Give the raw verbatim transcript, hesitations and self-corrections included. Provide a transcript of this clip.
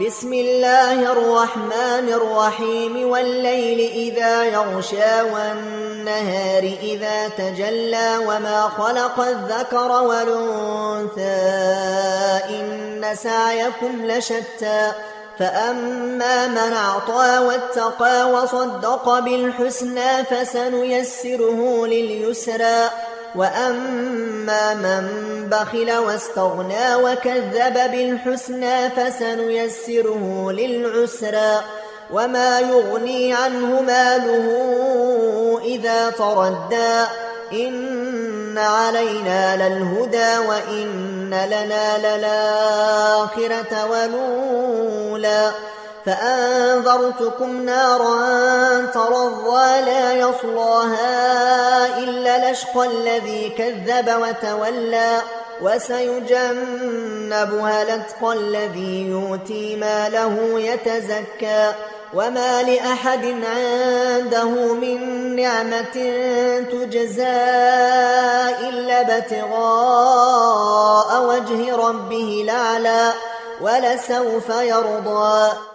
بسم الله الرحمن الرحيم والليل إذا يغشى والنهار إذا تجلى وما خلق الذكر والأنثى إن سعيكم لشتى فأما من أعطى واتقى وصدق بالحسنى فسنيسره لليسرى وأما من بخل واستغنى وكذب بالحسنى فسنيسره للعسرى وما يغني عنه ماله إذا تردى إن علينا للهدى وإن لنا للآخرة والأولى فأنذرتكم نارا تلظى لا يصلاها إلا الأشقى الذي كذب وتولى وسيجنبها الأتقى الذي يؤتي ماله يتزكى وما لأحد عنده من نعمة تجزى إلا ابتغاء وجه ربه الأعلى ولسوف يرضى.